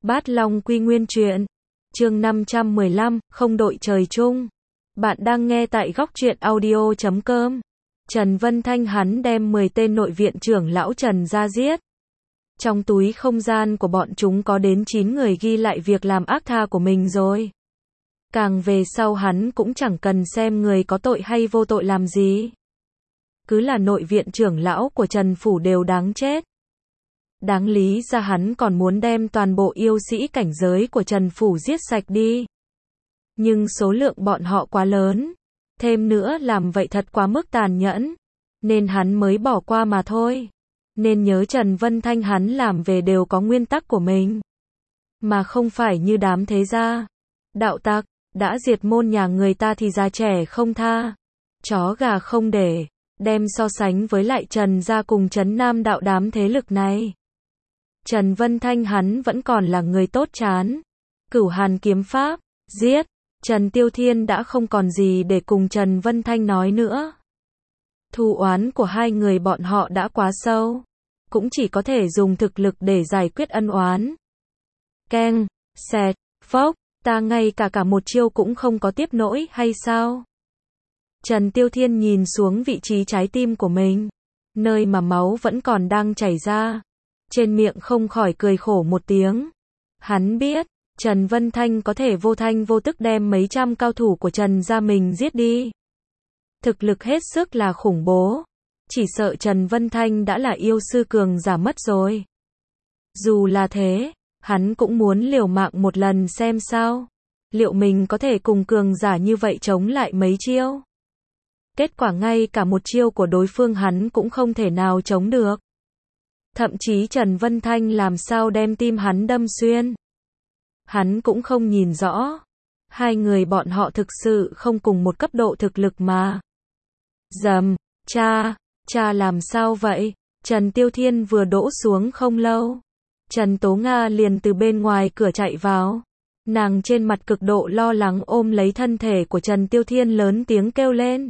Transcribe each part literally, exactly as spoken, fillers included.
Bát Long Quy Nguyên truyện, chương năm trăm mười lăm, không đội trời chung. Bạn đang nghe tại góc truyện audio chấm com. Trần Vân Thanh hắn đem mười tên nội viện trưởng lão Trần ra giết. Trong túi không gian của bọn chúng có đến chín người ghi lại việc làm ác tha của mình rồi. Càng về sau hắn cũng chẳng cần xem người có tội hay vô tội làm gì. Cứ là nội viện trưởng lão của Trần Phủ đều đáng chết. Đáng lý ra hắn còn muốn đem toàn bộ yêu sĩ cảnh giới của Trần Phủ giết sạch đi. Nhưng số lượng bọn họ quá lớn. Thêm nữa làm vậy thật quá mức tàn nhẫn. Nên hắn mới bỏ qua mà thôi. Nên nhớ Trần Vân Thanh hắn làm về đều có nguyên tắc của mình. Mà không phải như đám thế gia. Đạo tặc, đã diệt môn nhà người ta thì già trẻ không tha. Chó gà không để. Đem so sánh với lại Trần gia cùng Trấn Nam đạo đám thế lực này. Trần Vân Thanh hắn vẫn còn là người tốt chán. Cửu Hàn kiếm pháp, giết. Trần Tiêu Thiên đã không còn gì để cùng Trần Vân Thanh nói nữa. Thù oán của hai người bọn họ đã quá sâu. Cũng chỉ có thể dùng thực lực để giải quyết ân oán. Keng, xẹt, phốc, ta ngay cả cả một chiêu cũng không có tiếp nổi hay sao? Trần Tiêu Thiên nhìn xuống vị trí trái tim của mình. Nơi mà máu vẫn còn đang chảy ra. Trên miệng không khỏi cười khổ một tiếng. Hắn biết, Trần Vân Thanh có thể vô thanh vô tức đem mấy trăm cao thủ của Trần gia mình giết đi. Thực lực hết sức là khủng bố. Chỉ sợ Trần Vân Thanh đã là yêu sư cường giả mất rồi. Dù là thế, hắn cũng muốn liều mạng một lần xem sao. Liệu mình có thể cùng cường giả như vậy chống lại mấy chiêu? Kết quả ngay cả một chiêu của đối phương hắn cũng không thể nào chống được. Thậm chí Trần Vân Thanh làm sao đem tim hắn đâm xuyên. Hắn cũng không nhìn rõ. Hai người bọn họ thực sự không cùng một cấp độ thực lực mà. Dầm, cha, cha làm sao vậy? Trần Tiêu Thiên vừa đỗ xuống không lâu. Trần Tố Nga liền từ bên ngoài cửa chạy vào. Nàng trên mặt cực độ lo lắng ôm lấy thân thể của Trần Tiêu Thiên lớn tiếng kêu lên.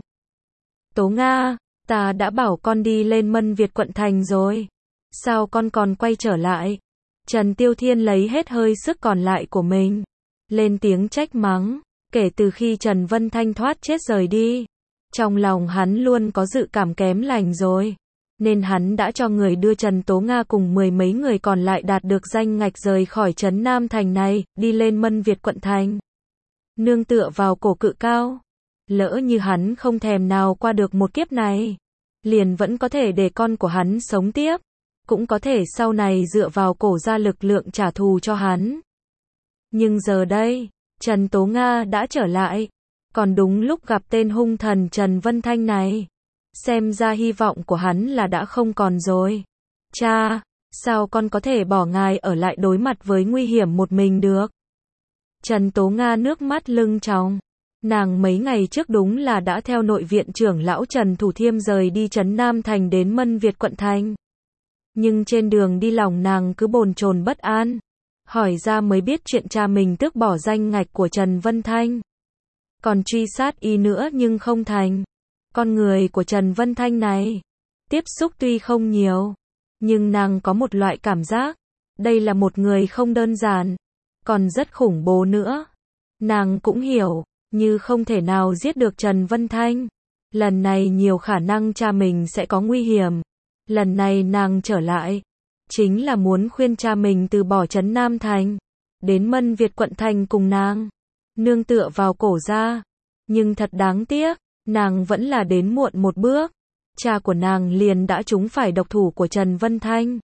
Tố Nga, ta đã bảo con đi lên Mân Việt quận thành rồi. Sao con còn quay trở lại? Trần Tiêu Thiên lấy hết hơi sức còn lại của mình. Lên tiếng trách mắng. Kể từ khi Trần Vân Thanh thoát chết rời đi. Trong lòng hắn luôn có dự cảm kém lành rồi. Nên hắn đã cho người đưa Trần Tố Nga cùng mười mấy người còn lại đạt được danh ngạch rời khỏi Trấn Nam Thành này, đi lên Mân Việt quận thành. Nương tựa vào cổ cự cao. Lỡ như hắn không thèm nào qua được một kiếp này. Liền vẫn có thể để con của hắn sống tiếp. Cũng có thể sau này dựa vào cổ ra lực lượng trả thù cho hắn. Nhưng giờ đây, Trần Tố Nga đã trở lại. Còn đúng lúc gặp tên hung thần Trần Vân Thanh này. Xem ra hy vọng của hắn là đã không còn rồi. Cha, sao con có thể bỏ ngài ở lại đối mặt với nguy hiểm một mình được? Trần Tố Nga nước mắt lưng tròng. Nàng mấy ngày trước đúng là đã theo nội viện trưởng lão Trần Thủ Thiêm rời đi Trấn Nam Thành đến Mân Việt quận thành. Nhưng trên đường đi lòng nàng cứ bồn chồn bất an. Hỏi ra mới biết chuyện cha mình tước bỏ danh ngạch của Trần Vân Thanh. Còn truy sát y nữa nhưng không thành. Con người của Trần Vân Thanh này, tiếp xúc tuy không nhiều, nhưng nàng có một loại cảm giác. Đây là một người không đơn giản, còn rất khủng bố nữa. Nàng cũng hiểu, như không thể nào giết được Trần Vân Thanh. Lần này nhiều khả năng cha mình sẽ có nguy hiểm. Lần này nàng trở lại, chính là muốn khuyên cha mình từ bỏ Trấn Nam Thành, đến Mân Việt quận thành cùng nàng, nương tựa vào cổ ra. Nhưng thật đáng tiếc, nàng vẫn là đến muộn một bước. Cha của nàng liền đã trúng phải độc thủ của Trần Vân Thanh.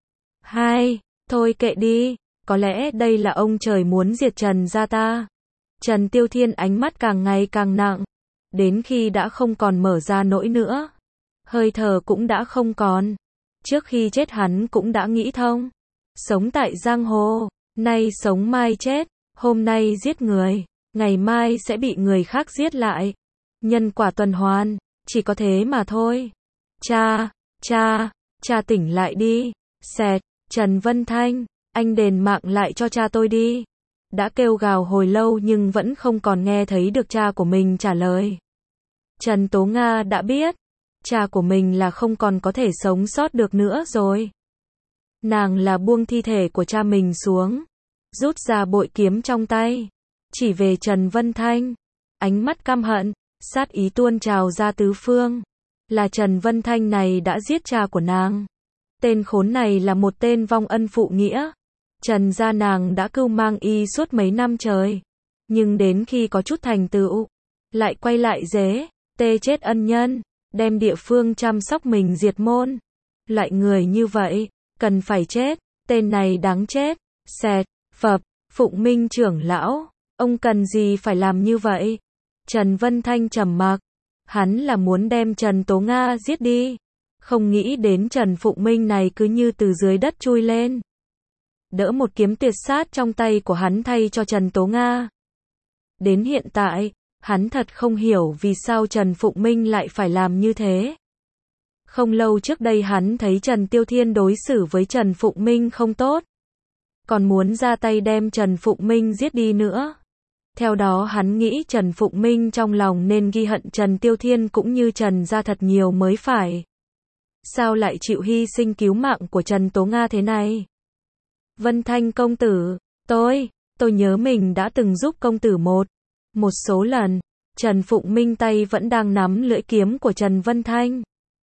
Hai, thôi kệ đi, có lẽ đây là ông trời muốn diệt Trần gia ta. Trần Tiêu Thiên ánh mắt càng ngày càng nặng, đến khi đã không còn mở ra nỗi nữa. Hơi thở cũng đã không còn. Trước khi chết hắn cũng đã nghĩ thông. Sống tại giang hồ, nay sống mai chết, hôm nay giết người, ngày mai sẽ bị người khác giết lại. Nhân quả tuần hoàn, chỉ có thế mà thôi. Cha, cha, cha tỉnh lại đi. Xẹt, Trần Vân Thanh, anh đền mạng lại cho cha tôi đi. Đã kêu gào hồi lâu nhưng vẫn không còn nghe thấy được cha của mình trả lời. Trần Tố Nga đã biết, cha của mình là không còn có thể sống sót được nữa rồi. Nàng là buông thi thể của cha mình xuống, rút ra bội kiếm trong tay, chỉ về Trần Vân Thanh, ánh mắt căm hận, sát ý tuôn trào ra tứ phương. Là Trần Vân Thanh này đã giết cha của nàng. Tên khốn này là một tên vong ân phụ nghĩa. Trần gia nàng đã cưu mang y suốt mấy năm trời. Nhưng đến khi có chút thành tựu, lại quay lại dế, tê chết ân nhân, đem địa phương chăm sóc mình diệt môn. Loại người như vậy, cần phải chết, tên này đáng chết. Xẹt, phập, Phụng Minh trưởng lão, ông cần gì phải làm như vậy? Trần Vân Thanh trầm mặc, hắn là muốn đem Trần Tố Nga giết đi. Không nghĩ đến Trần Phụng Minh này cứ như từ dưới đất chui lên. Đỡ một kiếm tuyệt sát trong tay của hắn thay cho Trần Tố Nga. Đến hiện tại, hắn thật không hiểu vì sao Trần Phụng Minh lại phải làm như thế. Không lâu trước đây hắn thấy Trần Tiêu Thiên đối xử với Trần Phụng Minh không tốt. Còn muốn ra tay đem Trần Phụng Minh giết đi nữa. Theo đó hắn nghĩ Trần Phụng Minh trong lòng nên ghi hận Trần Tiêu Thiên cũng như Trần gia thật nhiều mới phải. Sao lại chịu hy sinh cứu mạng của Trần Tố Nga thế này? Vân Thanh công tử, tôi, tôi nhớ mình đã từng giúp công tử một, một số lần. Trần Phụng Minh tay vẫn đang nắm lưỡi kiếm của Trần Vân Thanh.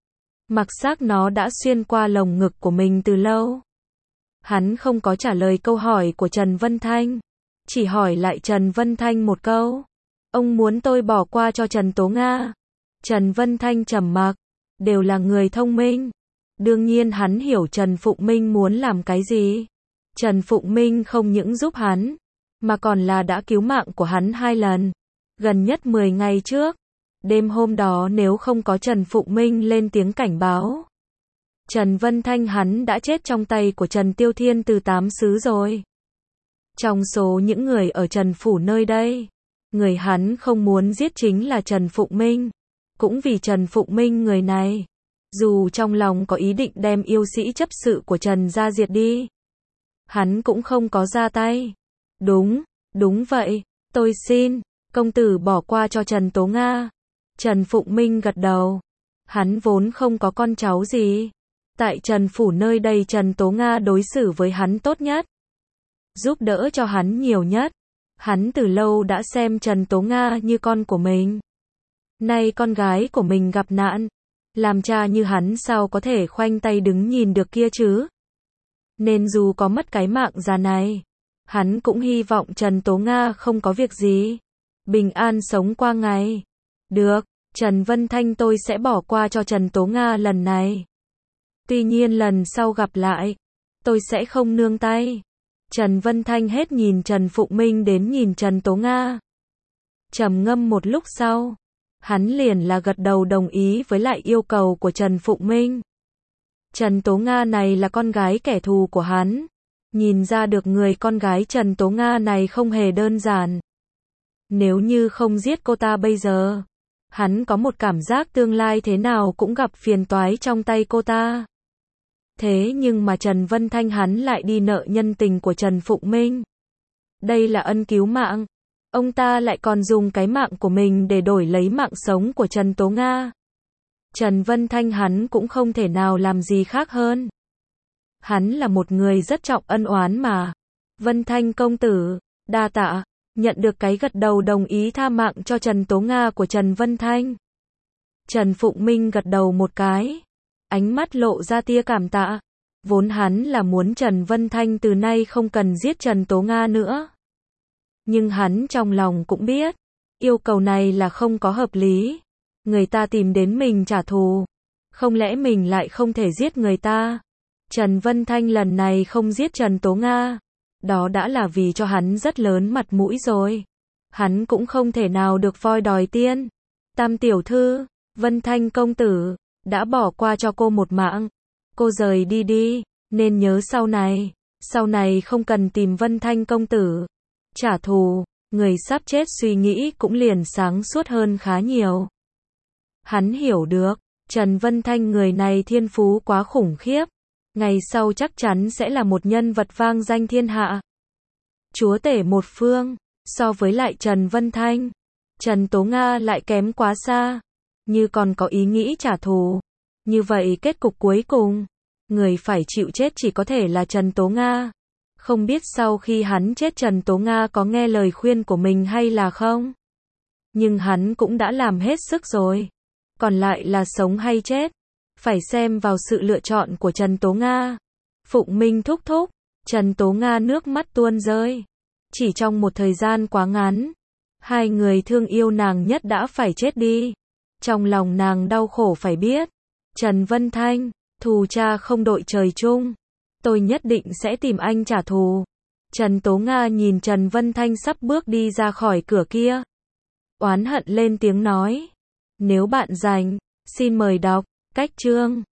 Mặc xác nó đã xuyên qua lồng ngực của mình từ lâu. Hắn không có trả lời câu hỏi của Trần Vân Thanh. Chỉ hỏi lại Trần Vân Thanh một câu. Ông muốn tôi bỏ qua cho Trần Tố Nga? Trần Vân Thanh trầm mặc. Đều là người thông minh. Đương nhiên hắn hiểu Trần Phụng Minh muốn làm cái gì. Trần Phụng Minh không những giúp hắn, mà còn là đã cứu mạng của hắn hai lần. Gần nhất mười ngày trước. Đêm hôm đó nếu không có Trần Phụng Minh lên tiếng cảnh báo, Trần Vân Thanh hắn đã chết trong tay của Trần Tiêu Thiên từ tám xứ rồi. Trong số những người ở Trần Phủ nơi đây, người hắn không muốn giết chính là Trần Phụng Minh. Cũng vì Trần Phụng Minh người này, dù trong lòng có ý định đem yêu sĩ chấp sự của Trần gia diệt đi, hắn cũng không có ra tay. Đúng, đúng vậy, tôi xin, công tử bỏ qua cho Trần Tố Nga. Trần Phụng Minh gật đầu. Hắn vốn không có con cháu gì. Tại Trần Phủ nơi đây Trần Tố Nga đối xử với hắn tốt nhất. Giúp đỡ cho hắn nhiều nhất. Hắn từ lâu đã xem Trần Tố Nga như con của mình. Nay con gái của mình gặp nạn. Làm cha như hắn sao có thể khoanh tay đứng nhìn được kia chứ? Nên dù có mất cái mạng già này, hắn cũng hy vọng Trần Tố Nga không có việc gì. Bình an sống qua ngày. Được, Trần Vân Thanh tôi sẽ bỏ qua cho Trần Tố Nga lần này. Tuy nhiên lần sau gặp lại, tôi sẽ không nương tay. Trần Vân Thanh hết nhìn Trần Phụng Minh đến nhìn Trần Tố Nga. Trầm ngâm một lúc sau, hắn liền là gật đầu đồng ý với lại yêu cầu của Trần Phụng Minh. Trần Tố Nga này là con gái kẻ thù của hắn. Nhìn ra được người con gái Trần Tố Nga này không hề đơn giản. Nếu như không giết cô ta bây giờ, hắn có một cảm giác tương lai thế nào cũng gặp phiền toái trong tay cô ta. Thế nhưng mà Trần Vân Thanh hắn lại đi nợ nhân tình của Trần Phụng Minh. Đây là ân cứu mạng. Ông ta lại còn dùng cái mạng của mình để đổi lấy mạng sống của Trần Tố Nga. Trần Vân Thanh hắn cũng không thể nào làm gì khác hơn. Hắn là một người rất trọng ân oán mà. Vân Thanh công tử, đa tạ. Nhận được cái gật đầu đồng ý tha mạng cho Trần Tố Nga của Trần Vân Thanh. Trần Phụng Minh gật đầu một cái. Ánh mắt lộ ra tia cảm tạ. Vốn hắn là muốn Trần Vân Thanh từ nay không cần giết Trần Tố Nga nữa. Nhưng hắn trong lòng cũng biết, yêu cầu này là không có hợp lý. Người ta tìm đến mình trả thù. Không lẽ mình lại không thể giết người ta? Trần Vân Thanh lần này không giết Trần Tố Nga. Đó đã là vì cho hắn rất lớn mặt mũi rồi. Hắn cũng không thể nào được voi đòi tiên. Tam tiểu thư, Vân Thanh công tử, đã bỏ qua cho cô một mạng. Cô rời đi đi, nên nhớ sau này, sau này không cần tìm Vân Thanh công tử. Trả thù, người sắp chết suy nghĩ cũng liền sáng suốt hơn khá nhiều. Hắn hiểu được, Trần Vân Thanh người này thiên phú quá khủng khiếp. Ngày sau chắc chắn sẽ là một nhân vật vang danh thiên hạ. Chúa tể một phương, so với lại Trần Vân Thanh, Trần Tố Nga lại kém quá xa. Như còn có ý nghĩ trả thù. Như vậy kết cục cuối cùng, người phải chịu chết chỉ có thể là Trần Tố Nga. Không biết sau khi hắn chết Trần Tố Nga có nghe lời khuyên của mình hay là không? Nhưng hắn cũng đã làm hết sức rồi. Còn lại là sống hay chết, phải xem vào sự lựa chọn của Trần Tố Nga. Phụng Minh thúc thúc, Trần Tố Nga nước mắt tuôn rơi. Chỉ trong một thời gian quá ngắn, hai người thương yêu nàng nhất đã phải chết đi. Trong lòng nàng đau khổ phải biết. Trần Vân Thanh, thù cha không đội trời chung. Tôi nhất định sẽ tìm anh trả thù. Trần Tố Nga nhìn Trần Vân Thanh sắp bước đi ra khỏi cửa kia. Oán hận lên tiếng nói. Nếu bạn rảnh, xin mời đọc cách chương.